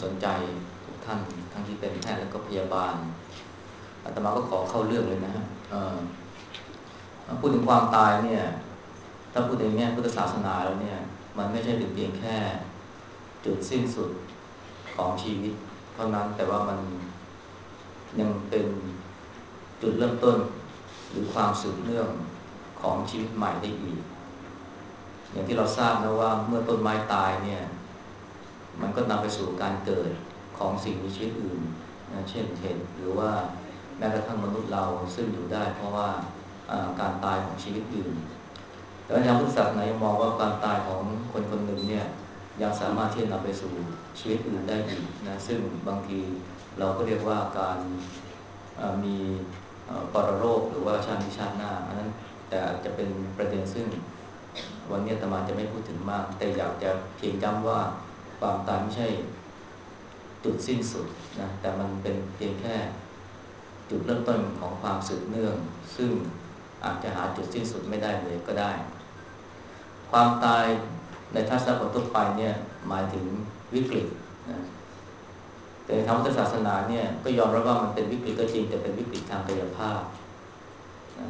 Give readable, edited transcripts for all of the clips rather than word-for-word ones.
สนใจทุกท่านทั้งที่เป็นแพทย์และก็พยาบาลอาตมาก็ขอเข้าเรื่องเลยนะฮะพูดถึงความตายเนี่ยถ้าพูดในแง่พุทธศาสนาแล้วเนี่ยมันไม่ใช่เป็นเพียงแค่จุดสิ้นสุดของชีวิตเท่านั้นแต่ว่ามันยังเป็นจุดเริ่มต้นหรือความสืบเนื่องของชีวิตใหม่ได้อีกอย่างที่เราทราบนะว่าเมื่อต้นไม้ตายเนี่ยมันก็นำไปสู่การเกิดของสิ่งมีชีวิตอื่นนะเช่นเห็ดหรือว่าแม้กระทั่งมนุษย์เราซึ่งอยู่ได้เพราะว่าการตายของชีวิตอื่นแต่ในทางพุทธศาสนายังมองว่าการตายของคนคนหนึ่งเนี่ยยังสามารถที่จะนำไปสู่ชีวิตอื่นได้อีกนะซึ่งบางทีเราก็เรียกว่าการมีปรโลกหรือว่าชาตินี้ชาติหน้าอันนั้นแต่อาจจะเป็นประเด็นซึ่งวันนี้อาตมาจะไม่พูดถึงมากแต่อยากจะเพียงย้ำว่าความตายไม่ใช่จุดสิ้นสุดนะแต่มันเป็นเพียงแค่จุดเริ่มต้นของความสืบเนื่องซึ่งอาจจะหาจุดสิ้นสุดไม่ได้เลยก็ได้ความตายในทัศนคติทั่วไปเนี่ยหมายถึงวิกฤตนะแต่ในทางพุทธศาสนาเนี่ยก็ยอมรับว่ามันเป็นวิกฤตก็จริงแต่เป็นวิกฤตทางกายภาพนะ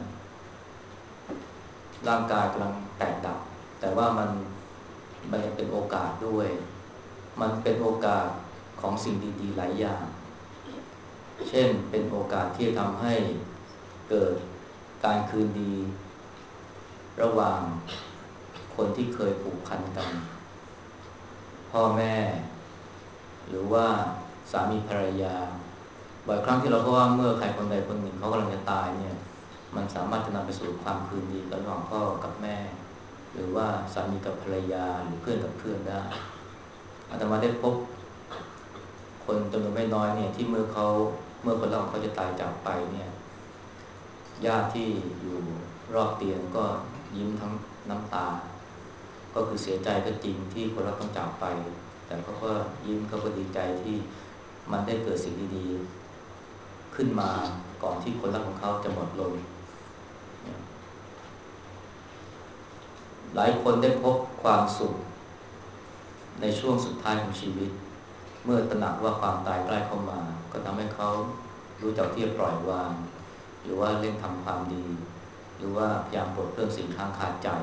ร่างกายกำลังแตกดับแต่ว่ามันยังเป็นโอกาสด้วยมันเป็นโอกาสของสิ่งดีๆหลายอย่างเช่นเป็นโอกาสที่ทำให้เกิดการคืนดีระหว่างคนที่เคยผูกพันกันพ่อแม่หรือว่าสามีภรรยาบ่อยครั้งที่เราพบว่าเมื่อใครคนใดคนหนึ่งเขากำลังจะตายเนี่ยมันสามารถจะนำไปสู่ความคืนดีระหว่างพ่อกับแม่หรือว่าสามีกับภรรยาหรือเพื่อนกับเพื่อนได้อาตมาได้พบคนจำนวนไม่น้อยเนี่ยที่เมื่อคนเราเขาจะตายจากไปเนี่ยญาติที่อยู่รอบเตียงก็ยิ้มทั้งน้ำตาก็คือเสียใจก็จริงที่คนเราต้องจากไปแต่เขาก็ยิ้มเขาก็ดีใจที่มันได้เกิดสิ่งดีๆขึ้นมาก่อนที่คนรักของเขาจะหมดลมหลายคนได้พบความสุขในช่วงสุดท้ายของชีวิตเมื่อตระหนักว่าความตายใกล้เข้ามาก็ทำให้เขารู้จักที่จะปล่อยวางหรือว่าเร่งทำความดีหรือว่าพยายามปลดเปลื้องสิ่งค้างคาใจ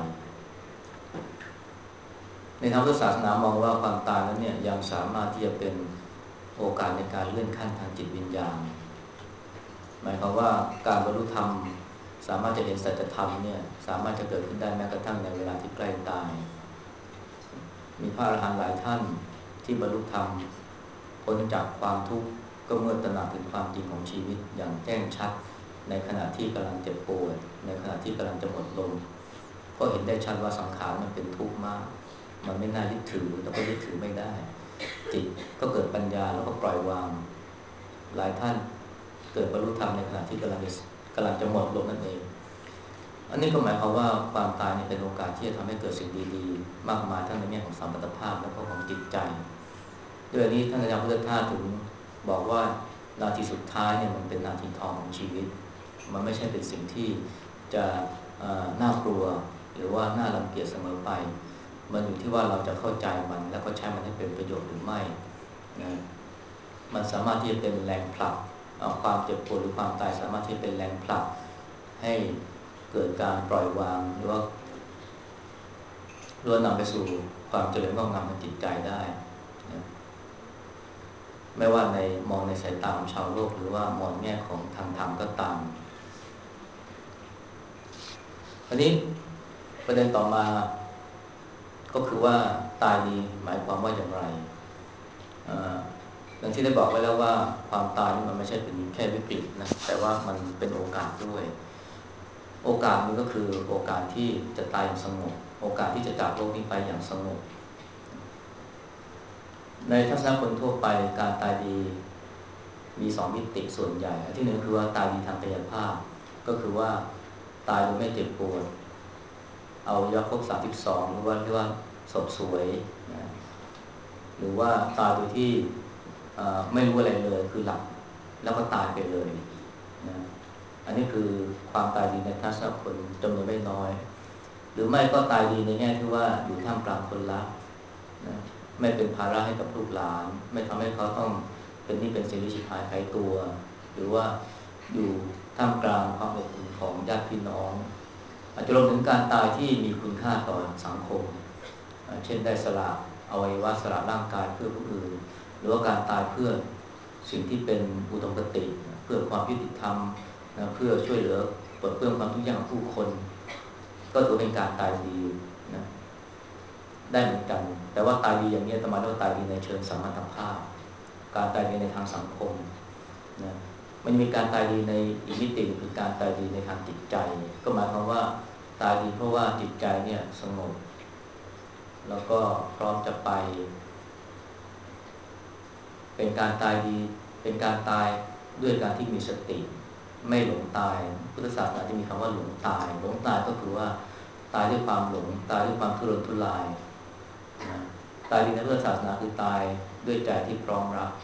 ในทางพุทธศาสนามองว่าความตายนั้นเนี่ยยังสามารถที่จะเป็นโอกาสในการเลื่อนขั้นทางจิตวิญญาณหมายความว่าการบรรลุธรรมสามารถจะเห็นสัจธรรมเนี่ยสามารถจะเกิดขึ้นได้แม้กระทั่งในเวลาที่ใกล้ตายมีพระอรหันต์หลายท่านที่บรรลุธรรมพ้นจากความทุกข์ก็เมื่อตระหนักถึงความจริงของชีวิตอย่างแจ้งชัดในขณะที่กำลังเจ็บป่วยในขณะที่กำลังจะหมดลมก็เห็นได้ชัดว่าสังขารมันเป็นทุกข์มากมันไม่น่ายึดถือแล้วก็ยึดถือไม่ได้จิตก็เกิดปัญญาแล้วก็ปล่อยวางหลายท่านเกิดบรรลุธรรมในขณะที่กำลังจะหมดลมนั่นเองอันนี้ก็หมายความว่าความตายเป็นโอกาสที่จะทำให้เกิดสิ่งดีๆมากมายทั้งในแง่ของสัมพันธภาพและก็ของจิตใจด้วยนี้ท่านอาจารย์พุทธทาสถึงบอกว่านาทีสุดท้ายเนี่ยมันเป็นนาทีทองของชีวิตมันไม่ใช่เป็นสิ่งที่จะน่ากลัวหรือว่าน่ารังเกียจเสมอไปมันอยู่ที่ว่าเราจะเข้าใจมันแล้วก็ใช้มันให้เป็นประโยชน์หรือไม่นะมันสามารถที่จะเป็นแรงผลักความเจ็บปวดหรือความตายสามารถที่จะเป็นแรงผลักให้เกิดการปล่อยวางหรือว่านำไปสู่ความเจริญงอกงามทางจิตใจได้นะไม่ว่าในมองในสายตาของชาวโลกหรือว่ามองแง่ของทางธรรมก็ตามอันนี้ประเด็นต่อมาก็คือว่าตายดีหมายความว่าอย่างไรอย่างที่ได้บอกไว้แล้วว่าความตายนี่มันไม่ใช่เป็นแค่วิกฤตนะแต่ว่ามันเป็นโอกาสด้วยโอกาสนี้ก็คือโอกาสที่จะตายอย่างสงบโอกาสที่จะจากโลกนี้ไปอย่างสงบในทัศนคติทั่วไปการตายดีมีสองมิติส่วนใหญ่ที่หนึ่งคือว่าตายดีทางกายภาพก็คือว่าตายโดยไม่เจ็บปวดเอายาครบ32หรือว่าเรียกว่าศพสวยนะหรือว่าตายโดยที่ไม่รู้อะไรเลยคือหลับแล้วก็ตายไปเลยนะอันนี้คือความตายดีในทัศนคติจำนวนไม่น้อยหรือไม่ก็ตายดีในแง่ที่ว่าอยู่ท่ามกลางคนรักนะไม่เป็นภาระให้กับลูกหลานไม่ทำให้เขาต้องเป็นหนี้เป็นสินหรือชิบหายหายตัวหรือว่าอยู่ท่ามกลางความอบอุ่นของญาติพี่น้องอาจจะรวมถึงการตายที่มีคุณค่าต่อสังคมเช่นได้สละอวัยวะสละร่างกายเพื่อผู้อื่นหรือว่าการตายเพื่อสิ่งที่เป็นอุดมคติเพื่อความยุติธรรมนะเพื่อช่วยเหลือปลดเปลื้องความทุกข์ยากของผู้คนก็ถือเป็นการตายดีนะได้เหมือนกันแต่ว่าตายดีอย่างนี้อาตมาเรียกว่าตายดีในเชิงสมรรถภาพการตายดีในทางสังคมนะมันมีการตายดีในอีกมิติคือการตายดีในทางจิตใจก็หมายความว่าตายดีเพราะว่าจิตใจเนี่ยสงบแล้วก็พร้อมจะไปเป็นการตายดีเป็นการตายด้วยการที่มีสติไม่หลงตายพุทธศาสนาจะมีคำว่าหลงตายหลงตายก็คือว่าตายด้วยความหลงตายด้วยความทุรนทุรายนะตายดีในพุทธศาสนาคือตายด้วยใจที่พร้อมรับ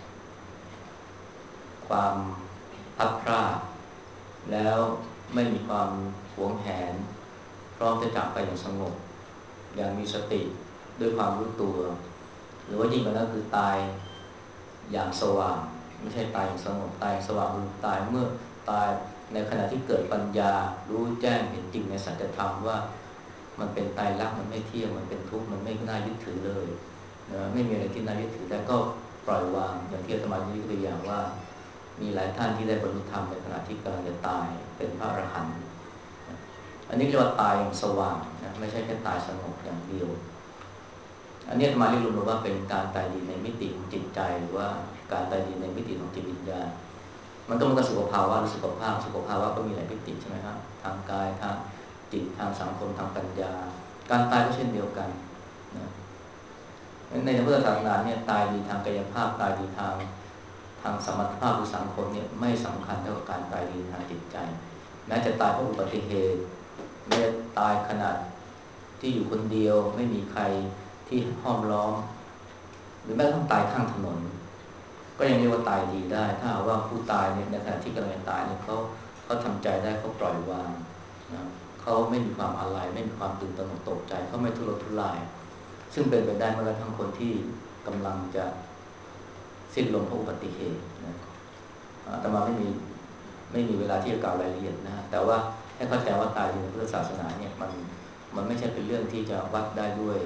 ความพัดพรากแล้วไม่มีความหวงแหนพร้อมจะจากไปอย่างสงบอย่างมีสติด้วยความรู้ตัวหรือว่ายิ่งกว่านั้นคือตายอย่างสว่างไม่ใช่ตายอย่างสงบตายอย่างสว่างคือตายเมื่อตายในขณะที่เกิดปัญญารู้แจ้งเห็นจริงในสัจธรรมว่ามันเป็นไตรลักษณ์มันไม่เที่ยงมันเป็นทุกข์มันไม่น่ายึดถือเลยนะไม่มีอะไรที่น่ายึดถือแล้วก็ปล่อยวางอย่างที่อาตมาชี้ตัวอย่างว่ามีหลายท่านที่ได้บรรลุธรรมในขณะที่กำลังจะตายเป็นพระอรหันต์อันนี้เรียกว่าตายอย่างสว่างนะไม่ใช่แค่ตายสงบอย่างเดียวอันนี้อาตมาเรียกรวมๆว่าเป็นการตายดีในมิติของจิตใจหรือว่าการตายดีในมิติของจิตวิญญาณมันก็เหมือนกับสุขภาวะหรือสุขภาวะก็มีหลายมิติใช่ไหมครับทางกายทางจิตทางสังคมทางปัญญาการตายก็เช่นเดียวกันนะในพุทธศาสนาเนี่ยตายดีทางกายภาพตายดีทางสมรรถภาพหรือสังคมเนี่ยไม่สำคัญเท่ากับการตายดีทางจิตใจแม้จะตายเพราะอุบัติเหตุแม้จะตายขนาดที่อยู่คนเดียวไม่มีใครที่ห้อมล้อมหรือแม้ต้องตายข้างถนนก็ยังเรียกว่าตายดีได้ถ้าว่าผู้ตายเนี่ยในขณะที่กำลังตายเนี่ยเขาทำใจได้เขาปล่อยวางนะเขาไม่มีความอาลัยไม่มีความตื่นตระหนกตกใจเขาไม่ทุรนทุรายซึ่งเป็นไปได้เมื่อกระทั่งคนที่กำลังจะสิ้นลมเพราะอุบัติเหตุนะอาตมาไม่มีเวลาที่จะกล่าวรายละเอียดนะแต่ว่าให้เข้าใจว่าตายในพุทธศาสนาเนี่ยมันไม่ใช่เป็นเรื่องที่จะวัดได้ด้วย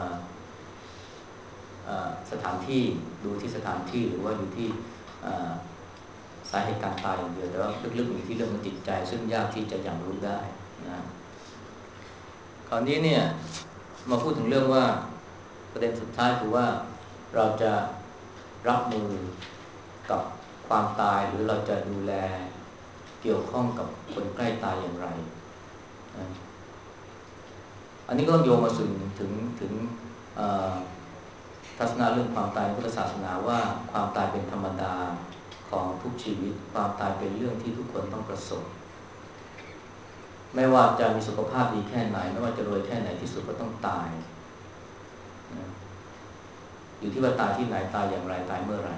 สถานที่ดูที่สถานที่หรือว่าอยู่ที่สาเหตุการตายอย่างเดียวแต่ว่าลึกๆอยู่ที่เรื่องของจิตใจซึ่งยากที่จะยังรู้ได้นะคราวนี้เนี่ยมาพูดถึงเรื่องว่าประเด็นสุดท้ายคือว่าเราจะรับมือกับความตายหรือเราจะดูแลเกี่ยวข้องกับคนใกล้ตายอย่างไรนะอันนี้ก็ต้องโยงมาถึงทัศนะเรื่องความตายในพุทธศาสนาว่าความตายเป็นธรรมดาของทุกชีวิตความตายเป็นเรื่องที่ทุกคนต้องประสบไม่ว่าจะมีสุขภาพดีแค่ไหนไม่ว่าจะรวยแค่ไหนที่สุดก็ต้องตายนะอยู่ที่ว่าตายที่ไหนตายอย่างไรตายเมื่อไร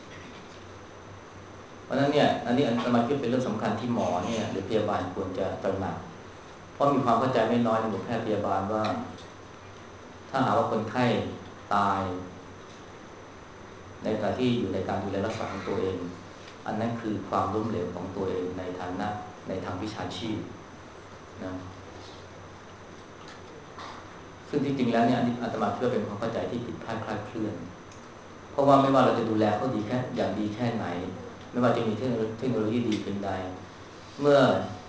เพราะฉะนั้นเนี่ยอันนี้อาตมาคิดเป็นเรื่องสำคัญที่หมอเนี่ยหรือพยาบาลควรจะตระหนักเพราะมีความเข้าใจไม่น้อยในหมู่แพทย์พยาบาลว่าถ้าหากว่าคนไข้ตายในขณะที่อยู่ในการดูแลรักษาของตัวเองอันนั้นคือความล้มเหลวของตัวเองในฐานะในทางวิชาชีพนะซึ่งที่จริงแล้วเนี่ยอาตมาเชื่อเป็นความเข้าใจที่ผิดพลาดคลาดเคลื่อนเพราะว่าไม่ว่าเราจะดูแลเขาดีแค่อย่างดีแค่ไหนไม่ว่าจะมีเทคโนโลยีดีเพียงใดเมื่อ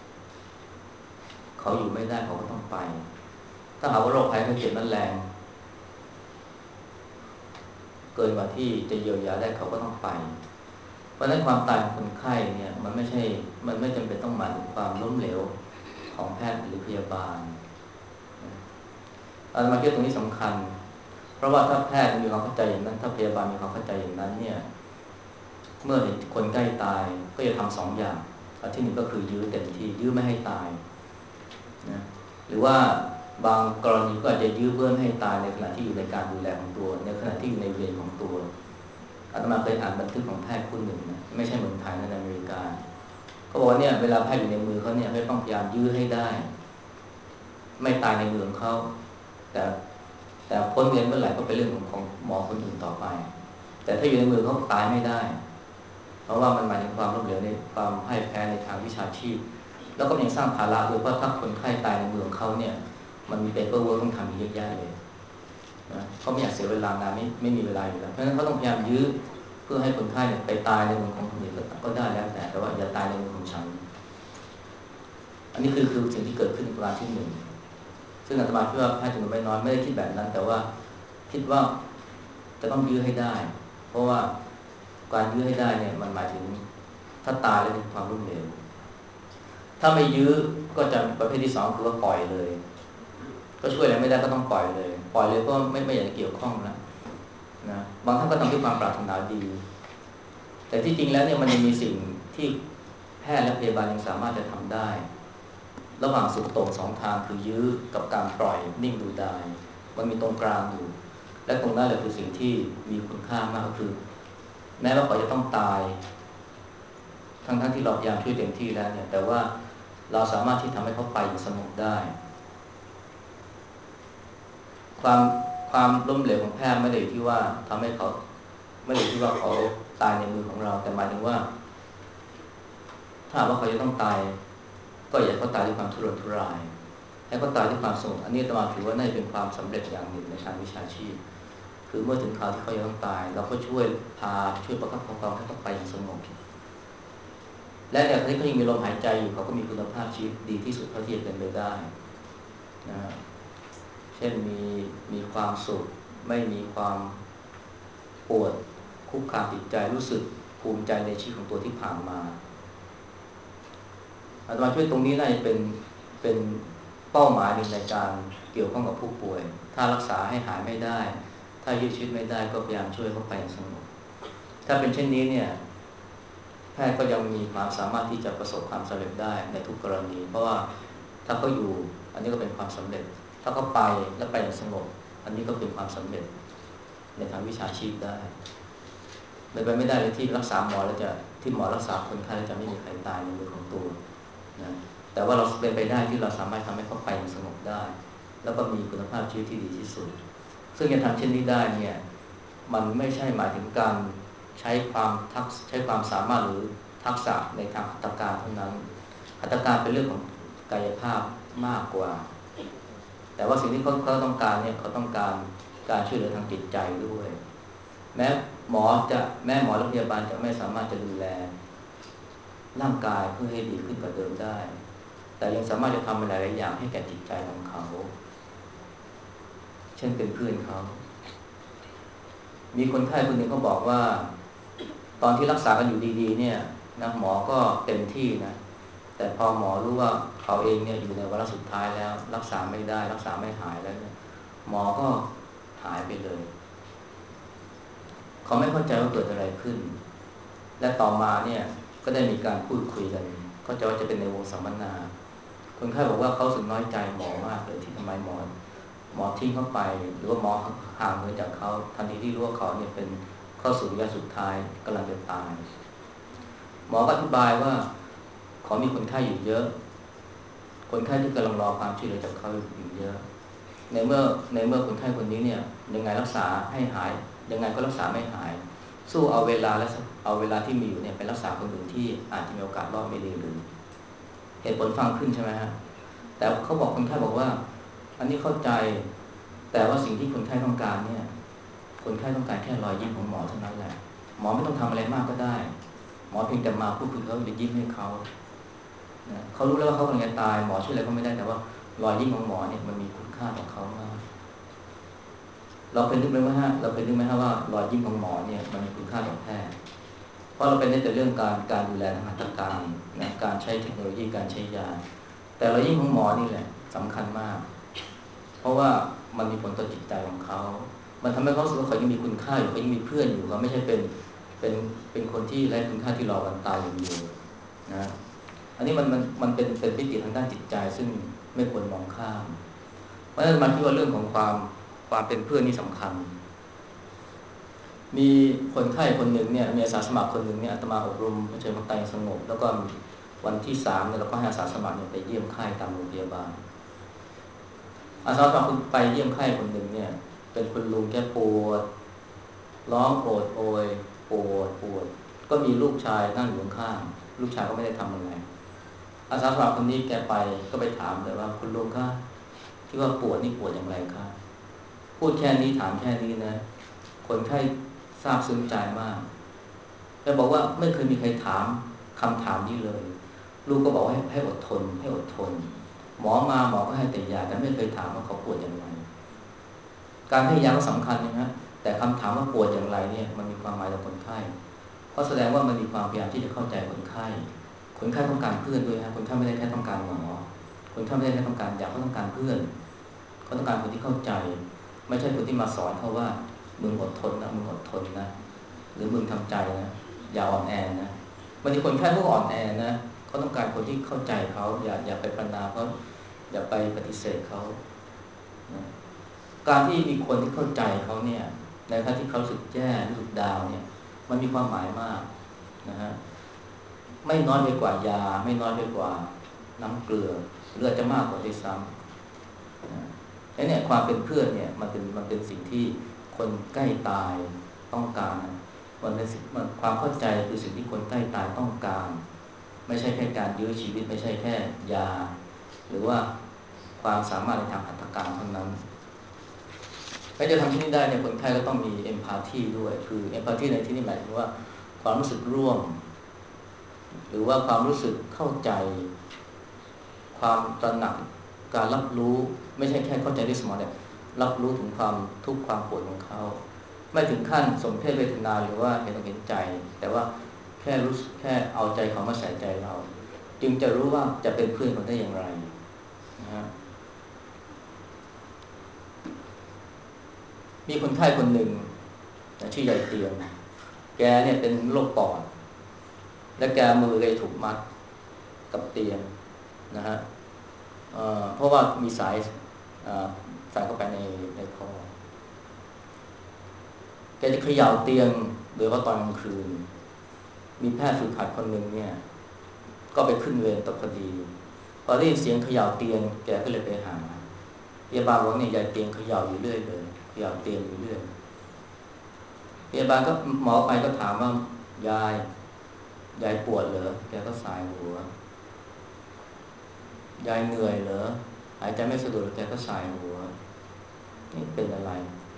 เขาอยู่ไม่ได้เขาก็ต้องไปถ้าหากว่าโรคภัยไข้เจ็บนั้นแรงเกินกว่าที่จะเยียวยาได้เขาก็ต้องไปเพราะฉะนั้นความตายของคนไข้เนี่ยมันไม่จำเป็นต้องหมายถึงความล้มเหลวของแพทย์หรือพยาบาลอาตมาคิดตรงนี้สำคัญเพราะว่าถ้าแพทย์มีความเข้าใจอย่างนั้นถ้าพยาบาลมีความเข้าใจอย่างนั้นเนี่ยเมื่อเห็นคนใกล้ตายก็จะทำสองอย่างอันที่หนึ่งก็คือยื้อเต็มที่ยื้อไม่ให้ตายนะหรือว่าบางกรณีก็อาจจะยื้อเพื่อไม่ให้ตายในขณะที่อยู่ในการดูแลของตัวในขณะที่อยู่ในเวรของตัวอาตมาเคยอ่านบันทึกของแพทย์คนหนึ่งนะไม่ใช่เมืองไทยนะในอเมริกาเขาบอกว่าเนี่ยเวลาแพทย์อยู่ในมือเขาเนี่ยเขาต้องพยายามยื้อให้ได้ไม่ตายในมือของเขาแต่แต่พ้นเวรเมื่อไหร่ก็เป็นเรื่องของหมอคนอื่นต่อไปแต่ถ้าอยู่ในมือเขาตายไม่ได้เพราะว่ามันหมายถึงความล้มเหลวในความพ่ายแพ้ในทางวิชาชีพแล้วก็ยังสร้างภาระด้วยเพราะถ้าคนไข้ตายในมือของเขาเนี่ยมันมีเปเปอร์เวิร์คต้องทำเยอะแยะเลยนะเขาไม่อยากเสียเวลางานไม่มีเวลาอยู่แล้วเพราะฉะนั้นเขาต้องพยายามยื้อเพื่อให้คนไข้เนี่ยไปตายในมือของคนอื่นก็ได้แล้วแต่ว่าอย่าตายในมือของฉันอันนี้คือสิ่งที่เกิดขึ้นในประการที่หนึ่งซึ่งอาตมาคิดว่าแพทย์จำนวนไม่น้อยไม่ได้คิดแบบนั้นแต่ว่าคิดว่าจะต้องยื้อให้ได้เพราะว่าการยื้อให้ได้เนี่ยมันหมายถึงถ้าตายแล้วเป็นความล้มเหลวถ้าไม่ยื้อก็จะประเภทที่สองคือว่าปล่อยเลยก็ช่วยอะไรไม่ได้ก็ต้องปล่อยเลยก็ไม่อยากเกี่ยวข้องนะบางท่านก็ทำด้วยความปรารถนาดีแต่ที่จริงแล้วเนี่ยมันยังมีสิ่งที่แพทย์และพยาบาลยังสามารถจะทำได้ระหว่างสุดโต่งสองทางคือยื้อกับการปล่อยนิ่งดูดายมันมีตรงกลางอยู่และตรงนั้นแหละคือสิ่งที่มีคุณค่ามากก็คือแม้ว่าเขาจะต้องตายทั้งที่เราพยายามช่วยเต็มที่แล้วเนี่ยแต่ว่าเราสามารถที่ทำให้เขาไปอย่างสงบได้ความความล้มเหลวของแพทย์ไม่ได้อยู่ที่ว่าทำให้เขาไม่ได้อยู่ที่ว่าเขาตายในมือของเราแต่หมายถึงว่าถ้าว่าเขาจะต้องตายก็อย่าเขาตายด้วยความทุรนทุรายให้เขาตายด้วยความสงบอันนี้อาตมาถือว่าน่าจะเป็นความสำเร็จอย่างหนึ่งในทางวิชาชีพคือเมื่อถึงคราวที่เขาจะต้องตายเราก็ช่วยประคับประคองให้เขาไปอย่างสงบและอย่างที่เขายังมีลมหายใจอยู่เขาก็มีคุณภาพชีวิตดีที่สุดเท่าที่จะเป็นไปได้นะเช่นมีความสุขไม่มีความปวดคุกคามจิตใจรู้สึกภูมิใจในชีวิตของตัวที่ผ่านมาอาตมาช่วยตรงนี้น่าจะเป็นเป้าหมายหนึ่งในการเกี่ยวข้องกับผู้ป่วยถ้ารักษาให้หายไม่ได้ถ้ายื้อชีวิตไม่ได้ก็พยายามช่วยเขาไปอย่างสงบถ้าเป็นเช่นนี้เนี่ยแพทย์ก็ยังมีความสามารถที่จะประสบความสำเร็จได้ในทุกกรณีเพราะว่าถ้าเขาอยู่อันนี้ก็เป็นความสำเร็จถ้าเขาไปแล้วไปอย่างสงบอันนี้ก็เป็นความสำเร็จในทางวิชาชีพได้ไม่ได้เลยที่รักษาหมอแล้วจะที่หมอรักษาคนไข้แล้วจะไม่มีใครตายในมือของตัวนะแต่ว่าเราเป็นไปได้ที่เราสามารถทำให้เขาไปอย่างสงบได้แล้วก็มีคุณภาพชีวิตที่ดีที่สุดซึ่งจะทำเช่นนี้ได้เนี่ยมันไม่ใช่หมายถึงการใช้ความสามารถหรือทักษะในทางหัตถการเท่านั้นหัตถการเป็นเรื่องของกายภาพมากกว่าแต่ว่าสิ่งที่เขาต้องการเนี่ยเขาต้องการช่วยเหลือทางจิตใจด้วยแม้แม่หมอและพยาบาลจะไม่สามารถจะดูแลร่างกายเพื่อให้ดีขึ้นกว่าเดิมได้แต่ยังสามารถจะทำหลายๆอย่างให้แก่จิตใจของเขาเช่นเป็นเพื่อนเขามีคนไข้คนหนึ่งเขาบอกว่าตอนที่รักษากันอยู่ดีๆเนี่ยนะหมอก็เต็มที่นะแต่พอหมอรู้ว่าเขาเองเนี่ยอยู่ในวาระสุดท้ายแล้วรักษาไม่ได้รักษาไม่หายแล้วเนี่ยหมอก็หายไปเลยเขาไม่เข้าใจว่าเกิดอะไรขึ้นและต่อมาเนี่ยก็ได้มีการพูดคุยกันเข้าใจว่าจะเป็นในวงสัมมนาคนไข้บอกว่าเขาสึกน้อยใจหมอมากเลยที่ทำไมหมอทิ้งเขาไปหรือว่าหมอห่างเหินจากเขาทันทีที่รู้ว่าเขาเนี่ยเป็นเข้าสู่ระยะสุดท้ายกำลังจะตายหมอก็อธิบายว่าเขามีคนไข้อยู่เยอะคนไข้ที่กำลังรอความช่วยเหลือจากเขาอยู่เยอะในเมื่อคนไข้คนนี้เนี่ยยังไงรักษาให้หายยังไงก็รักษาไม่หายสู้เอาเวลาที่มีอยู่เนี่ยไปรักษาคนอื่นที่อาจจะมีโอกาสรอดไม่ดีหรือเหตุผลฟังขึ้นใช่ไหมฮะแต่เขาบอกคนไข้บอกว่าอันนี้เข้าใจแต่ว่าสิ่งที่คนไข้ต้องการเนี่ยคนไข้ต้องการแค่รอยยิ้มของหมอเท่านั้นแหละหมอไม่ต้องทำอะไรมากก็ได้หมอเพียงแต่มาพูดคุยเขาจะยิ้มให้เขาเขารู้แล้วว่าเขากำลังจะตายหมอช่วยอะไรก็ไม่ได้แต่ว่ารอยยิ้มของหมอเนี่ยมันมีคุณค่าต่อเขามากเราเคยนึกไหมฮะว่ารอยยิ้มของหมอเนี่ยมันมีคุณค่าต่อแพทย์เพราะเราเป็นแต่เรื่องการดูแลทางหัตถการนะการใช้เทคโนโลยีการใช้ยาแต่รอยยิ้มของหมอนี่แหละสำคัญมากเพราะว่ามันมีผลต่อจิตใจของเขามันทำให้เขารู้สึกว่าเขายังมีคุณค่าอยู่เขายังมีเพื่อนอยู่เขาไม่ใช่เป็นคนที่ไร้คุณค่าที่รอวันตายอย่างเดียวนะอันนี้มันเป็นมิติทางด้านจิตใจซึ่งไม่ควรมองข้ามเพราะฉะนั้นมาคิดว่าเรื่องของความเป็นเพื่อนนี่สำคัญมีคนไข้คนหนึ่งเนี่ยมีอาสาสมัครคนหนึ่งเนี่ยอาตมาอบรมเผชิญความตายสงบแล้วก็วันที่3เนี่ยเราก็ให้อาสาสมัครเนี่ยไปเยี่ยมไข้ตามโรงพยาบาลอาสาสมัครไปเยี่ยมไข้คนหนึ่งเนี่ยเป็นคุณลุงแกปวดร้องโอดโอยปวดก็มีลูกชายนั่งอยู่ข้างลูกชายก็ไม่ได้ทำอะไรอาสาสมัครคนนี้แกไปก็ไปถามเลยว่าคุณลุงคะที่ว่าปวดนี่ปวดอย่างไรคะพูดแค่นี้ถามแค่นี้นะคนไข้ทราบซึ้งใจมากแกบอกว่าไม่เคยมีใครถามคำถามนี้เลยลูกก็บอกว่าให้อดทนให้อดทนหมอมาหมอก็ให้แต่ยาแต่ไม่เคยถามว่าเขาปวดอย่างไรการให้ยาก็สำคัญนะแต่คำถามว่าปวดอย่างไรเนี่ยมันมีความหมายต่อคนไข้เพราะแสดงว่ามันมีความพยายามที่จะเข้าใจคนไข้คนไข้ต้องการเพื่อนด้วยนะคนไข้ไม่ได้แค่ต้องการหมอคนไข้ไม่ได้แค่ต้องการยาเขาต้องการเพื่อนเขาต้องการคนที่เข้าใจไม่ใช่คนที่มาสอนเขาว่ามึงอดทนนะมึงอดทนนะหรือมึงทำใจนะอย่าอ่อนแอนะบางทีคนไข้พวกอ่อนแอนะเขาต้องการคนที่เข้าใจเขาอย่าไปประณามเขาอย่าไปปฏิเสธเขานะการที่มีคนที่เข้าใจเขาเนี่ยในขณะที่เขาสึกแย่รู้สึกดาวเนี่ยมันมีความหมายมากนะฮะไม่น้อยไปกว่ายาไม่น้อยไปกว่าน้ำเกลือหรืออาจจะมากกว่าด้วยซ้ำนะเนี่ยความเป็นเพื่อนเนี่ยมันเป็นสิ่งที่คนใกล้ตายต้องการนะมันเป็นสิ่งความเข้าใจคือสิ่งที่คนใกล้ตายต้องการไม่ใช่แค่การยื้อชีวิตไม่ใช่แค่ยาหรือว่าความสามารถในทางหัตถการเท่านั้นถ้าจะทำที่นี้ได้เนี่ยคนไข้ก็ต้องมีเอมพาธีด้วยคือเอมพาธีในที่นี้หมายถึงว่าความรู้สึกร่วมหรือว่าความรู้สึกเข้าใจความตระหนักการรับรู้ไม่ใช่แค่เข้าใจด้วยสมองแต่รับรู้ถึงความทุกข์ความปวดของเขาไม่ถึงขั้นสมเพศเวทนาหรือว่าเห็นใจแต่ว่าแค่รู้แค่เอาใจเขามาใส่ใจเราจึงจะรู้ว่าจะเป็นเพื่อนกันได้อย่างไรนะฮะมีคนไข้คนหนึ่งชื่อยายเตียงแกเนี่ยเป็นโรคปอดและแกมือเลยถูกมัดกับเตียงนะฮะเพราะว่ามีสายใส่เข้าไปในคอแกจะเขย่าเตียงโดยเฉพาะตอนกลางคืนมีแพทย์ฝึกหัดคนหนึ่งเนี่ยก็ไปขึ้นเวรตกพอดีพอได้ยินเสียงเขย่าเตียงแกก็เลยไปหาพยาบาลบอกเนี่ยยายเตียงเขย่าอยู่เรื่อยเลยเขย่าเตียงอยู่เรื่อยพยาบาลก็หมอไปก็ถามว่ายายปวดเหรอแกก็สายหัวยายเหนื่อยเหรอหายใจไม่สะดวกแกก็สายหัวนี่เป็นอะไร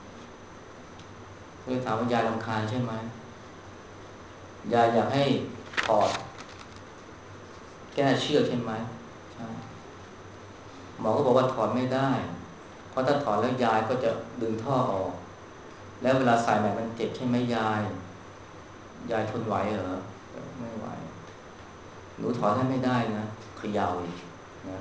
เลยถามว่ายายรำคาญใช่ไหมยายอยากให้ถอดแก้เชือกใช่ไหมใช่หมอก็บอกว่าถอดไม่ได้เพราะถ้าถอดแล้วยายก็จะดึงท่อออกแล้วเวลาใส่ใหม่มันเจ็บใช่ไหมยายทนไหวเหรอไม่ไหวหนูถอดให้ไม่ได้นะเขย่านะ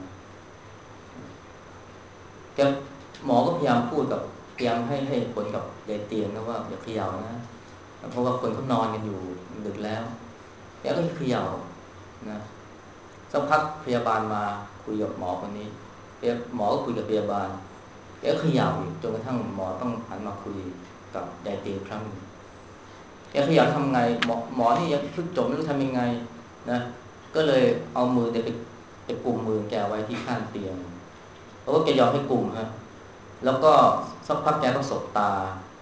แกหมอก็พยายามพูดกับพยายามให้ผลกับยายเตียงนะว่าอย่าเขย่านะเพราะว่าคนเขานอนกันอยู่ดึกแล้วแกก็เขย่านะสักพักพยาบาลมาคุยกับหมอคนนี้หมอก็คุยกับพยาบาลแกก็เขย่าอีกจนกระทั่งหมอต้องหันมาคุยกับยายเตียงครั้งนึงแกเขย่าทำไงหมอนี่ยังเพิ่งจบไม่รู้ทำยังไงนะก็เลยเอามือไปกุมมือแกไว้ที่ข้างเตียงเพราะว่าแกยอมให้กุมฮะแล้วก็สักพักแกก็สบตา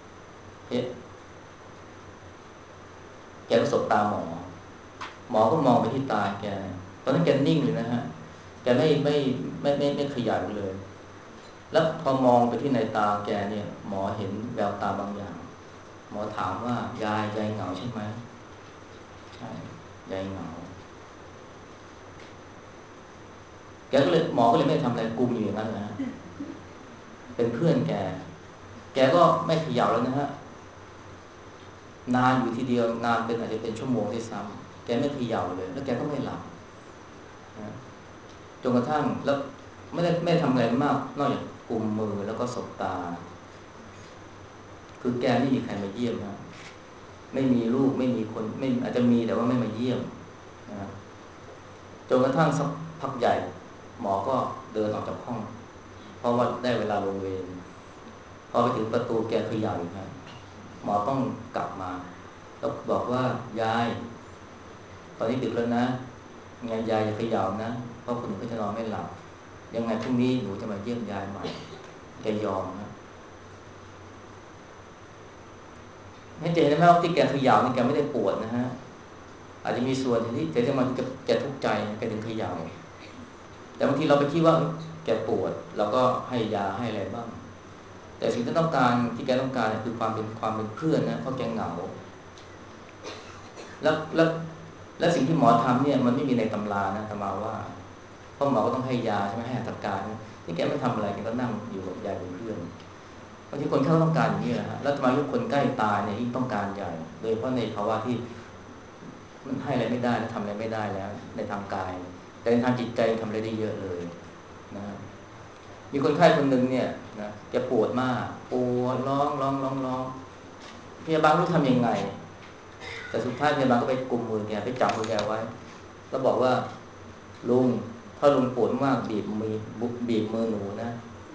แกก็สบตาหมอก็มองไปที่ตาแกตอนนั้นแกนิ่งเลยนะฮะแกไม่ขยับเลยแล้วพอมองไปที่ในตาแกเนี่ยหมอเห็นแววตาบางอย่างหมอถามว่ายายเหงาใช่ไหมใช่ยายเหงาแกก็เลยหมอก็เลยไม่ทำอะไรกุมอยู่อย่างนั้นนะฮะเป็นเพื่อนแกก็ไม่ขยับแล้วนะฮะนานอยู่ทีเดียวนานเป็นอาจจะเป็นชั่วโมงที่ซ้ำแกไม่ขยับเลยแล้วแกก็ไม่หลับนะจนกระทั่งแล้วไม่ทำอะไรมากนอกจากกุมมือแล้วก็สบตาคือแกไม่มีใครมาเยี่ยมนะไม่มีลูกไม่มีคนไม่อาจจะมีแต่ว่าไม่มาเยี่ยมนะจนกระทั่งสักพักใหญ่หมอก็เดินออกจากห้องเพราะว่าได้เวลาลงเวรพอไปถึงประตูแกเขย่าอีกครับหมอต้องกลับมาแล้วบอกว่ายายตอนนี้ดึกแล้วนะไงยายอย่าเขย่านะเพราะคนอื่นก็จะนอนไม่หลับยังไงพรุ่งนี้หนูจะมาเยี่ยมยายใหม่แกยอมนะให้เจนได้ไหมว่าที่แกเขย่านี่แกไม่ได้ปวดนะฮะอาจจะมีส่วนที่มันแกทุกข์ใจแกถึงเขย่าแต่บางทีเราไปคิดว่าแกปวดเราก็ให้ยาให้อะไรบ้างแต่สิ่งที่ต้องการที่แกต้องการเนี่ยคือความเป็นเพื่อนนะเพราะแกเหงาแล้วแล้วแล้วสิ่งที่หมอทำเนี่ยมันไม่มีในตำรานะตำราว่าเพราะหมอก็ต้องให้ยาใช่ไหมให้อาการนี่แกไม่ทำอะไรแกก็นั่งอยู่กับยาเป็นเพื่อนบางทีคนเขาต้องการอย่างนี้แหละฮะแล้วทำไมทุกคนใกล้ตายเนี่ยยิ่งต้องการใหญ่โดยเฉพาะในภาวะที่มันให้อะไรไม่ได้และทำอะไรไม่ได้แล้วในทางกายแต่ในทางจิตใจทำอะไรได้เยอะเลยนะมีคนไข้คนหนึ่งเนี่ยนะแกปวดมากปวดร้องพยาบาลรู้ทำยังไงแต่สุดท้ายพยาบาลก็ไปกุมมือแกไปจับมือแกไว้แล้วบอกว่าลุงถ้าลุงปวดมากบีบมือหนูนะ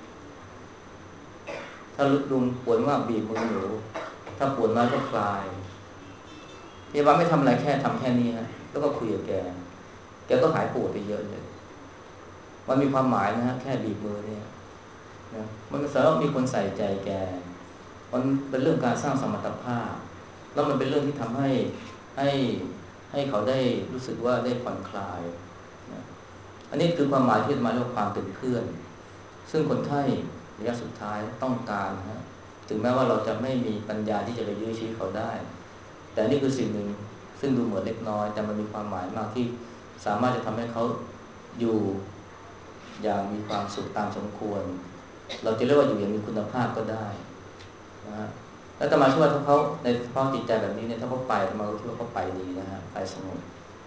ถ้าลุงปวดมากบีบมือหนูถ้าปวดน้อยก็คลายพยาบาลไม่ทำอะไรทำแค่นี้ฮะแล้วก็คุยกับแกก็หายปวดไปเยอะเลยมันมีความหมายนะฮะแค่บีบมือเนี่ยนะมันแสดงว่ามีคนใส่ใจแกมันเป็นเรื่องการสร้างสมรรถภาพแล้วมันเป็นเรื่องที่ทำให้ให้เขาได้รู้สึกว่าได้ผ่อนคลายนะอันนี้คือความหมายที่มาเรียกว่าความเป็นเพื่อนซึ่งคนไข้ระยะสุดท้ายต้องการนะถึงแม้ว่าเราจะไม่มีปัญญาที่จะไปยื้อชีวิตเขาได้แต่นี่คือสิ่งหนึ่งซึ่งดูเหมือนเล็กน้อยแต่มันมีความหมายมากที่สามารถจะทำให้เขาอยู่อย่างมีความสุขตามสมควรเราจะเรียกว่าอยู่อย่างมีคุณภาพก็ได้นะฮะแล้วแต่มาช่วยถ้าเขาในสภาพจิตใจแบบนี้เนี่ยถ้าเขาไปมาคิดว่าเขาไปดีนะฮะไปสงบ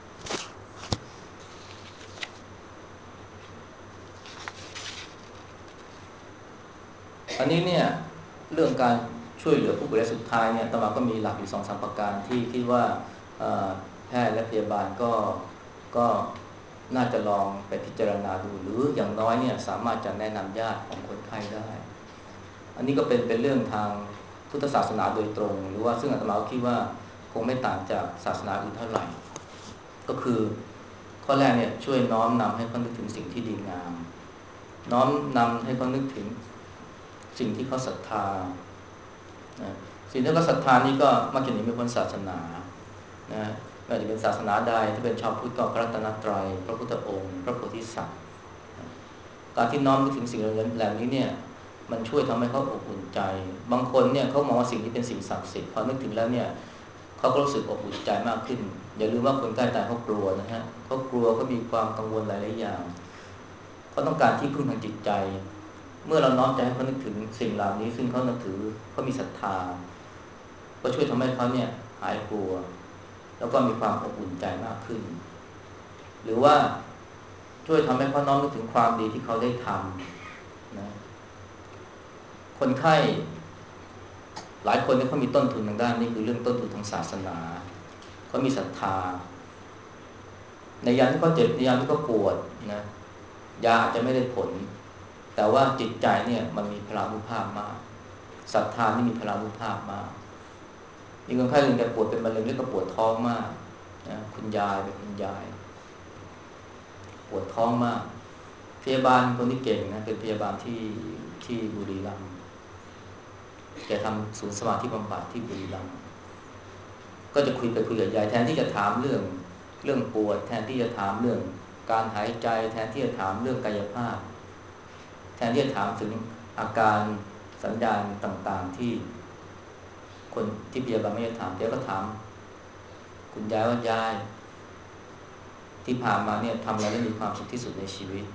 อันนี้เนี่ยเรื่องการช่วยเหลือผู้ป่วยระยะสุดท้ายเนี่ยตมาก็มีหลักอยู่2-3ประการที่คิดว่าแพทย์และพยาบาลก็น่าจะลองไปพิจารณาดูหรืออย่างน้อยเนี่ยสามารถจะแนะนำญาติของคนไข้ได้อันนี้ก็เป็นเรื่องทางพุทธศาสนาโดยตรงหรือว่าซึ่งอาตมาคิดว่าคงไม่ต่างจากศาสนาอื่นเท่าไหร่ก็คือข้อแรกเนี่ยช่วยน้อมนำให้เขานึกถึงสิ่งที่ดีงามน้อมนำให้เขานึกถึงสิ่งที่เขาศรัทธานะสิ่งที่เขาศรัทธานี่ก็มักจะหนีไม่พ้นศาสนานะไม่ว่าจะเป็นศาสนาใดถ้าเป็นชาวพุทธก็พระรัตนตรัยพระพุทธองค์พระโพธิสัตว์การที่น้อมนึกถึงสิ่งเหล่านี้เนี่ยมันช่วยทำให้เขาอบอุ่นใจบางคนเนี่ยเขามองว่าสิ่งนี้เป็นสิ่งศักดิ์สิทธิ์พอนึกถึงแล้วเนี่ยเขาก็รู้สึกอบอุ่นใจมากขึ้นอย่าลืมว่าคนใกล้ตายเขากลัวนะฮะเขากลัวเขามีความกังวลหลายๆอย่างเขาต้องการที่พึ่งทางจิตใจเมื่อเราน้อมใจให้เขานึกถึงสิ่งเหล่านี้ซึ่งเขานับถือเขามีศรัทธาก็ช่วยทำให้เขาเนี่ยหายกลัวแล้วก็มีความอบอุ่นใจมากขึ้นหรือว่าช่วยทำให้เขาน้อมนึกถึงความดีที่เขาได้ทำนะคนไข้หลายคนเนี่ยเขามีต้นทุนทางด้านนี้คือเรื่องต้นทุนทางศาสนาเขามีศรัทธาในยามที่เขาเจ็บในยามที่เขาปวดนะยาอาจจะไม่ได้ผลแต่ว่าจิตใจเนี่ยมันมีพลานุภาพมากศรัทธานี่มีพลานุภาพมากมีคนไข้หนึ่งแกปวดเป็นมะเร็งแล้วก็ปวดท้องมากนะคุณยายเป็นคุณยายปวดท้องมากพยาบาลคนที่เก่งนะเป็นพยาบาลที่บุรีรัมย์แกทำศูนย์สมาธิบำบัดที่บุรีรัมย์ก็จะคุยกับยายแทนที่จะถามเรื่องปวดแทนที่จะถามเรื่องการหายใจแทนที่จะถามเรื่องกายภาพแทนที่จะถามถึงอาการสัญญาณต่างๆที่คนที่พยาบาลไม่ได้ถามเดี๋ยวก็ถามคุณยายว่ายายที่ผ่านมาเนี่ยทำอะไรได้มีความสุขที่สุดในชีวิต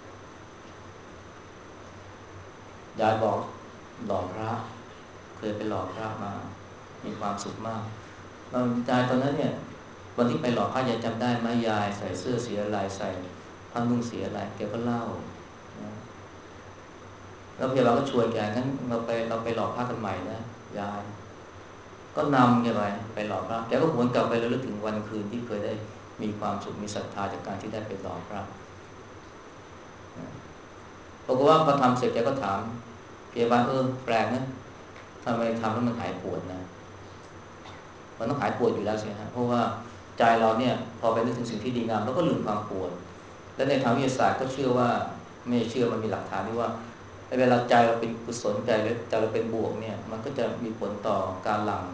ยายบอกหล่อพระเคยไปหล่อพระมามีความสุขมากยายตอนนั้นเนี่ยวันที่ไปหล่อพระยายจำได้ไหมยายใส่เสื้อสีอะไรใส่ผ้านุ่งสีอะไรแกก็เล่าแล้วพยาบาลก็ชวนแกงั้นเราไปหล่อพระกันใหม่นะยายก็นำแกไปหล่อพระแกก็หวนกลับไประลึกถึงวันคืนที่เคยได้มีความสุขมีศรัทธาจากการที่ได้ไปหล่อพระบอกว่าพอทำเสร็จแกก็ถามพยาบาลแปลกนะทำไมทำแล้วมันหายปวดนะมันต้องหายปวดอยู่แล้วใช่ไหมฮะเพราะว่าใจเราเนี่ยพอไปนึกถึงสิ่งที่ดีงามเราก็ลืมความปวดและในทางวิทยาศาสตร์ก็เชื่อว่าไม่เชื่อมันมีหลักฐานที่ว่าเวลาใจเราเป็นกุศลใจเราเป็นบวกเนี่ยมันก็จะมีผลต่อการหลั่ง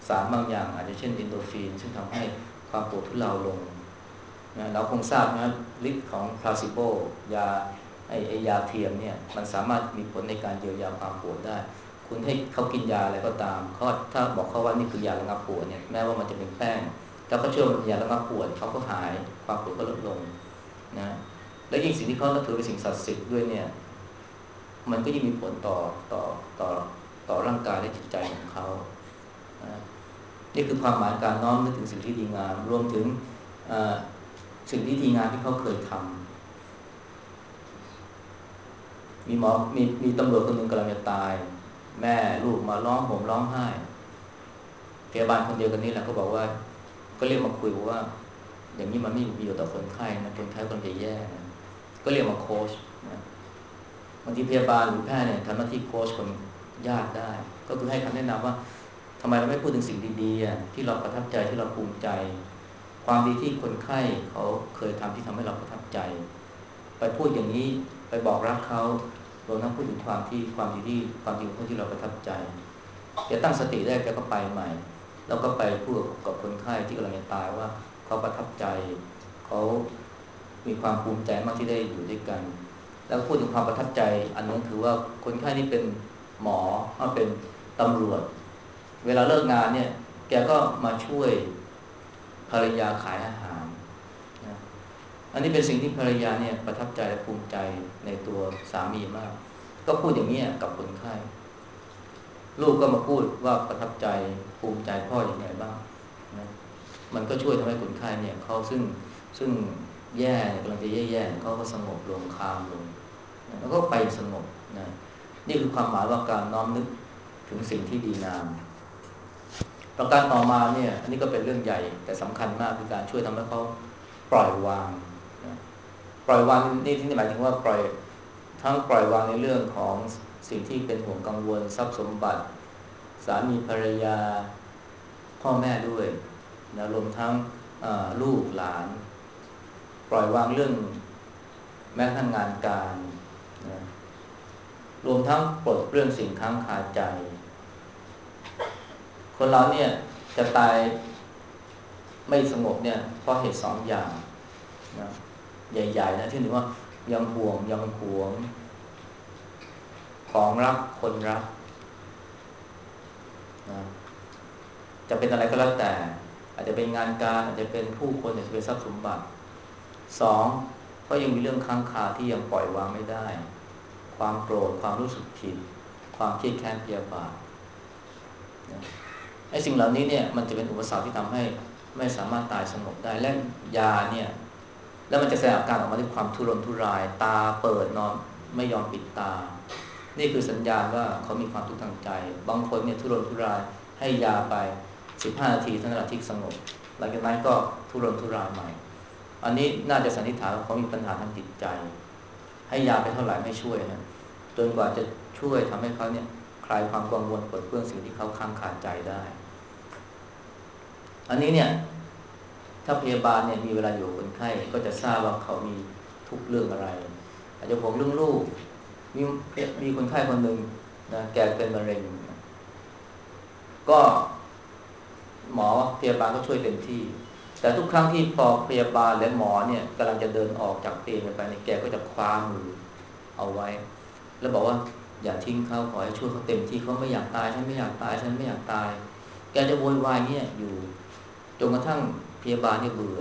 สารบางอย่างอาจจะเช่นเอนโดรฟินซึ่งทำให้ความปวดทุเลาลงนะเราคงทราบนะฤทธิ์ของพลาซิโบยายาเทียมเนี่ยมันสามารถมีผลในการเยียวยาความปวดได้คุณให้เขากินยาอะไรก็ตามเขาถ้าบอกเขาว่านี่คือยาระงับปวดเนี่ยแม้ว่ามันจะเป็นแป้งแล้วก็เชื่อว่ามันเป็นยาระงับปวดเขาก็หายความปวดก็ลดลงนะและยิ่งสิ่งที่เขาถือเป็นสิ่งศักดิ์สิทธิ์ด้วยเนี่ยมันก็ยิ่งมีผลต่อต่อต่อร่างกายและจิตใจของเขานะนี่คือความหมายการน้อมนึกถึงสิ่งที่ดีงามรวมถึงสิ่งที่ดีงามที่เขาเคยทำมีตำรวจคนหนึ่งกำลังจะตายแม่ลูกมาร้องห่มร้องไห้พยาบาลคนเดียวกันนี่แหละก็บอกว่าก็เรียกมาคุยว่าอย่างนี้มันไม่มีประโยชน์ต่อคนไข้นะคนไข้คนจะแย่นะก็เรียกมาโค้ชนะบางทีพยาบาลหรือแพทย์เนี่ยทำหน้าที่โค้ชคนญาติได้ก็คือให้คำแนะนำว่าทำไมเราไม่พูดถึงสิ่งดีๆที่เราประทับใจที่เราภูมิใจความดีที่คนไข้เขาเคยทำที่ทำให้เราประทับใจไปพูดอย่างนี้ไปบอกรักเขารวมทั้งพูดถึงความดีของคนที่เราประทับใจแกตั้งสติได้แกก็ไปใหม่แล้วก็ไปพูดกับคนไข้ที่กำลังจะตายว่าเขาประทับใจเขามีความภูมิใจมากที่ได้อยู่ด้วยกันแล้วพูดถึงความประทับใจอันนึงคือว่าคนไข้นี่เป็นหมอเป็นตำรวจเวลาเลิกงานเนี่ยแกก็มาช่วยภรรยาขายอาหารนะอันนี้เป็นสิ่งที่ภรรยาเนี่ยประทับใจและภูมิใจในตัวสามีมากก็พูดอย่างนี้กับคนไข้ลูกก็มาพูดว่าประทับใจภูมิใจพ่ออย่างไรบ้างนะมันก็ช่วยทำให้คนไข้เนี่ยเขาซึ่งแย่กำลังจะแย่ๆเขาก็สงบลงคามลงนะแล้วก็ไปสงบนะนี่คือความหมายว่าการน้อมนึกถึงสิ่งที่ดีงามประการต่อมาเนี่ยอันนี้ก็เป็นเรื่องใหญ่แต่สำคัญมากคือการช่วยทำให้เขาปล่อยวางนะปล่อยวางนี่ที่หมายถึงว่าปล่อยทั้งปล่อยวางในเรื่องของสิ่งที่เป็นห่วงกังวลทรัพย์สมบัติสามีภรรยาพ่อแม่ด้วยนะรวมทั้งลูกหลานปล่อยวางเรื่องแม้กระทั่งงานการนะรวมทั้งปลดเรื่องสิ่งค้างคาใจคนเราเนี่ยจะตายไม่สงบเนี่ยเพราะเหตุสองอย่างนะใหญ่ๆนะที่ถือว่ายังห่วงของรักคนรักนะจะเป็นอะไรก็แล้วแต่อาจจะเป็นงานการอาจจะเป็นผู้คนอาจจะเป็นทรัพย์สมบัติสองก็ยังมีเรื่องค้างคาที่ยังปล่อยวางไม่ได้ความโกรธความรู้สึกผิดความเครียดแค้นพยาบาทนะไอ้สิ่งเหล่านี้เนี่ยมันจะเป็นอุปสรรคที่ทำให้ไม่สามารถตายสงบได้และยาเนี่ยแล้วมันจะแสดงอาการออกมาด้วยความทุรนทุรายตาเปิดนอนไม่ยอมปิดตานี่คือสัญญาณว่าเขามีความทุกข์ทางใจบางคนเนี่ยทุรนทุรายให้ยาไป15 นาทีเท่านั้นที่สงบหลังจากนั้นก็ทุรนทุรายใหม่อันนี้น่าจะสันนิษฐานว่าเขามีปัญหาทางจิตใจให้ยาไปเท่าไหร่ไม่ช่วยนะจนกว่าจะช่วยทำให้เขาเนี่ยคลายความกังวลปลดเปลื้องสิ่งที่เขาค้างคาใจได้อันนี้เนี่ยถ้าพยาบาลเนี่ยมีเวลาอยู่คนไข้ก็จะทราบว่าเขามีทุกเรื่องอะไรอาจจะห่วงเรื่องลูกมีคนไข้คนหนึ่งนะแกเป็นมะเร็งก็หมอพยาบาลก็ช่วยเต็มที่แต่ทุกครั้งที่พอพยาบาลและหมอเนี่ยกำลังจะเดินออกจากเตียงไปเนี่ยแกก็จะคว้ามือเอาไว้แล้วบอกว่าอย่าทิ้งเขาขอให้ช่วยเขาเต็มที่เขาไม่อยากตายฉันไม่อยากตายฉันไม่อยากตายแกจะโวยวายเนี่ยอยู่จนกระทั่งพยาบาลเนี่ยเบื่อ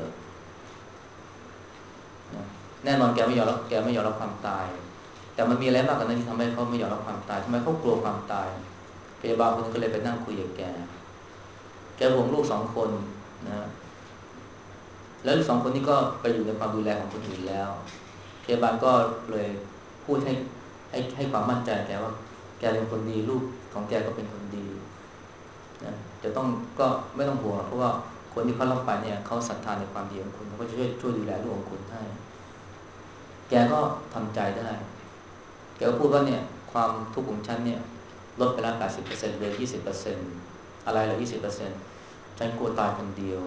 แน่นอนแกไม่ยอมรับความตายแต่มันมีอะไรมากกว่านั้นที่ทำให้เขาไม่ยอมรับความตายทำไมเขากลัวความตายพยาบาลคนนึงก็เลยไปนั่งคุยกับแกห่วงลูก2 คนนะแล้วลูก2 คนนี้ก็ไปอยู่ในความดูแลของคนอื่นแล้วพยาบาลก็เลยพูดให้ความมั่นใจแกว่าแกเป็นคนดีลูกของแกก็เป็นคนดีนะจะต้องก็ไม่ต้องห่วงเพราะว่าคนที่เขารับไปเนี่ยเขาศรัทธาในความดีของคุณเขาก็จะช่วยดูแลลูกของคุณให้แกก็ทำใจได้แกก็พูดว่าเนี่ยความทุกข์ของฉันเนี่ยลดไปแล้ว80%เหลือ20%อะไรเหลือ20%ฉันกลัวตายคนเดียว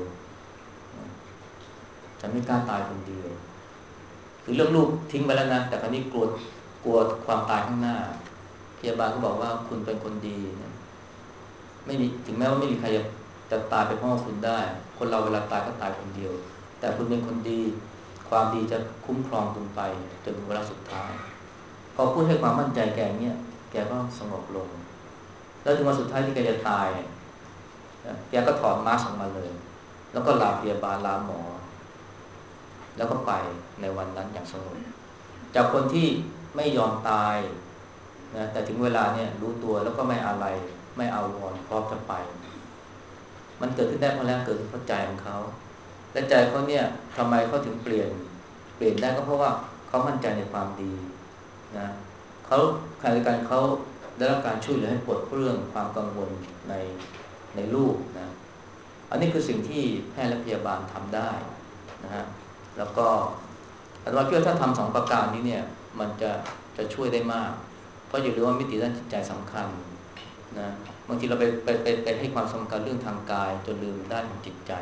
ฉันไม่กล้าตายคนเดียวคือเรื่องลูกทิ้งไปแล้วนะแต่คราวนี้กลัวความตายข้างหน้าพยาบาลก็บอกว่าคุณเป็นคนดีนะไม่มีถึงแม้ว่าไม่มีใครจะตายไปเพราะว่าคุณได้คนเราเวลาตายก็ตายคนเดียวแต่คุณเป็นคนดีความดีจะคุ้มครองคุณไปจนถึงเวลาสุดท้ายพอพูดให้ความมั่นใจแกเนี่ยแกก็สงบลงแล้วถึงวันสุดท้ายที่แกจะตายแกก็ถอดมาสก์ออกมาเลยแล้วก็ลาพยาบาลลาหมอแล้วก็ไปในวันนั้นอย่างสงบจากคนที่ไม่ยอมตายนะแต่ถึงเวลาเนี่ยรู้ตัวแล้วก็ไม่อะไรไม่เอาวอนพร้อมจะไปมันเกิดขึ้นได้เพราะแรงเกิดขึ้นเพราะใจของเขาและใจเขาเนี่ยทำไมเขาถึงเปลี่ยนได้ก็เพราะว่าเขามั่นใจในความดีนะเขาขณะเดียวกันเขาได้รับการช่วยเหลือให้ปลดเปลื้องความกังวลในลูกนะอันนี้คือสิ่งที่แพทย์และพยาบาลทำได้นะฮะแล้วก็อาตมาคิดว่าถ้าทำสองประการนี้เนี่ยมันจะช่วยได้มากเพราะอย่าลืมว่ามิติด้านจิตใจสำคัญนะบางทีเราไปให้ความสำคัญเรื่องทางกายจนลืมด้านของจิตใจ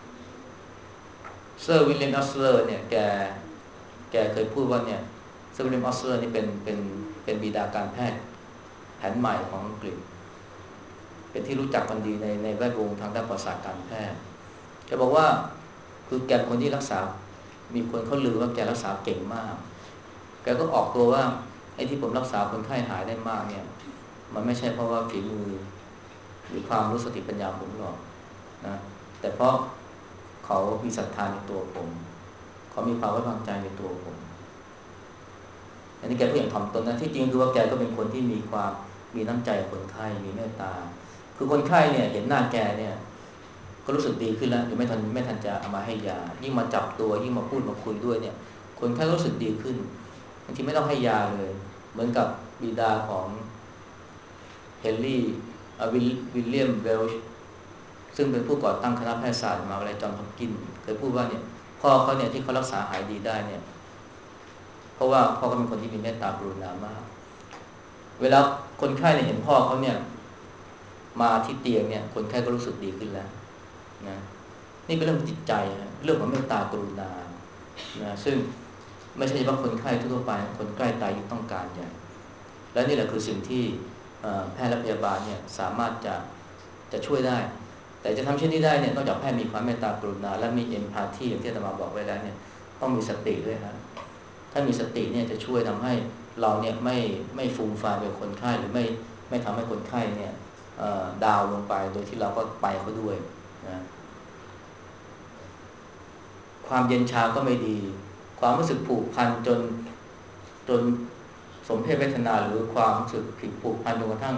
เซอร์วิลเลียมออสเลอร์เนี่ยแกเคยพูดว่าเนี่ยเซอร์วิลเลียมออสเลอร์นี่เป็นบิดาการแพทย์แผนใหม่ของอังกฤษเป็นที่รู้จักกันดีในแวดวงทางด้านประสาทการแพทย์แกบอกว่าคือแกเป็นคนที่รักษามีคนเขาลือว่าแกรักษาเก่งมากแกก็ออกตัวว่าไอ้ที่ผมรักษาคนไข้หายได้มากเนี่ยมันไม่ใช่เพราะว่าฝีมือหรือความรู้สติปัญญาผมหรอกนะแต่เพราะเขามีศรัทธาในตัวผมเขามีความไว้วางใจในตัวผมอันนี้แกพูดอย่างถ่อมตนนะที่จริงคือว่าแกก็เป็นคนที่มีน้ำใจกับคนไข้มีเมตตาคือคนไข้เนี่ยเห็นหน้าแกเนี่ยก็รู้สึกดีขึ้นแล้วยังไม่ทันจะเอามาให้ยายิ่งมาจับตัวยิ่งมาพูดมาคุยด้วยเนี่ยคนไข้รู้สึกดีขึ้นบางทีไม่ต้องให้ยาเลยเหมือนกับบิดาของเฮนรี่วิลเลียมเวลช์ซึ่งเป็นผู้ก่อตั้งคณะแพทยศาสตร์มหาวิทยาลัยจอห์นฮอปกินส์เคยพูดว่าเนี่ยพ่อเขาเนี่ยที่เขารักษาหายดีได้เนี่ยเพราะว่าพ่อเขาเป็นคนที่มีเมตตากรุณามากเวลาคนไข้เนี่ยเห็นพ่อเขาเนี่ยมาที่เตียงเนี่ยคนไข้ก็รู้สึกดีขึ้นแล้วนะนี่เป็นเรื่องจิตใจนะเรื่องของเมตตากรุณานะซึ่งไม่ใช่เฉพาะคนไข้ทั่วไปคนใกล้ตายยิ่งต้องการอย่างและนี่แหละคือสิ่งที่แพทย์และพยาบาลเนี่ยสามารถจะช่วยได้แต่จะทำเช่นนี้ได้เนี่ยนอกจากแพทย์มีความเมตตากรุณาและมีเอมพาธีอย่างที่อาตมาบอกไว้แล้วเนี่ยต้องมีสติด้วยครับถ้ามีสติเนี่ยจะช่วยทำให้เราเนี่ยไม่ฟูมฟายไปกับคนไข้หรือไม่ทำให้คนไข้เนี่ยดาวลงไปโดยที่เราก็ไปเขาด้วยนะความเย็นชาก็ไม่ดีความรู้สึกผูกพันจนสมเพศเวทนาหรือความรู้สึกผิดผูกพันจนกระทั่ง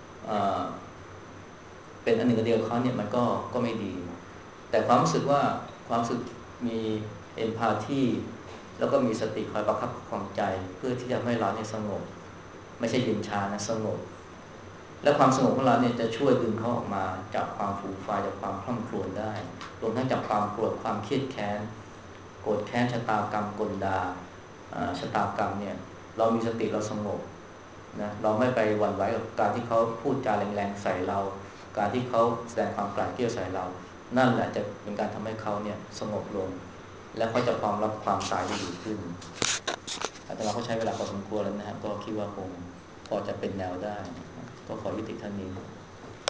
เป็นอันหนึ่งอันเดียวกับเขาเนี่ยมันก็ไม่ดีแต่ความรู้สึกว่าความรู้สึกมีเอมพาธีแล้วก็มีสติคอยประคับประคองใจเพื่อที่จะให้เราเนี่ยสงบไม่ใช่เย็นชานะสงบและความสงบของเราเนี่ยจะช่วยดึงเขาออกมาจากความฟูมฟายจากความคล่ำครวญได้รวมทั้งจากความโกรธความเครียดแค้นโกรธแค้นชะตากรรมกลดาชะตากรรมเนี่ยเรามีสติเราสงบนะเราไม่ไปหวั่นไหวกับการที่เขาพูดจาแรงๆใส่เราการที่เขาแสดงความกลั่นแกล้งใส่เรานั่นแหละจะเป็นการทำให้เขาเนี่ยสงบลงและเขาจะความรับความตายได้ดีขึ้นอาจารย์เขาใช้เวลาพอสมควรแล้วนะครับก็คิดว่าคงพอจะเป็นแนวได้ก็ขอยุติเท่านี้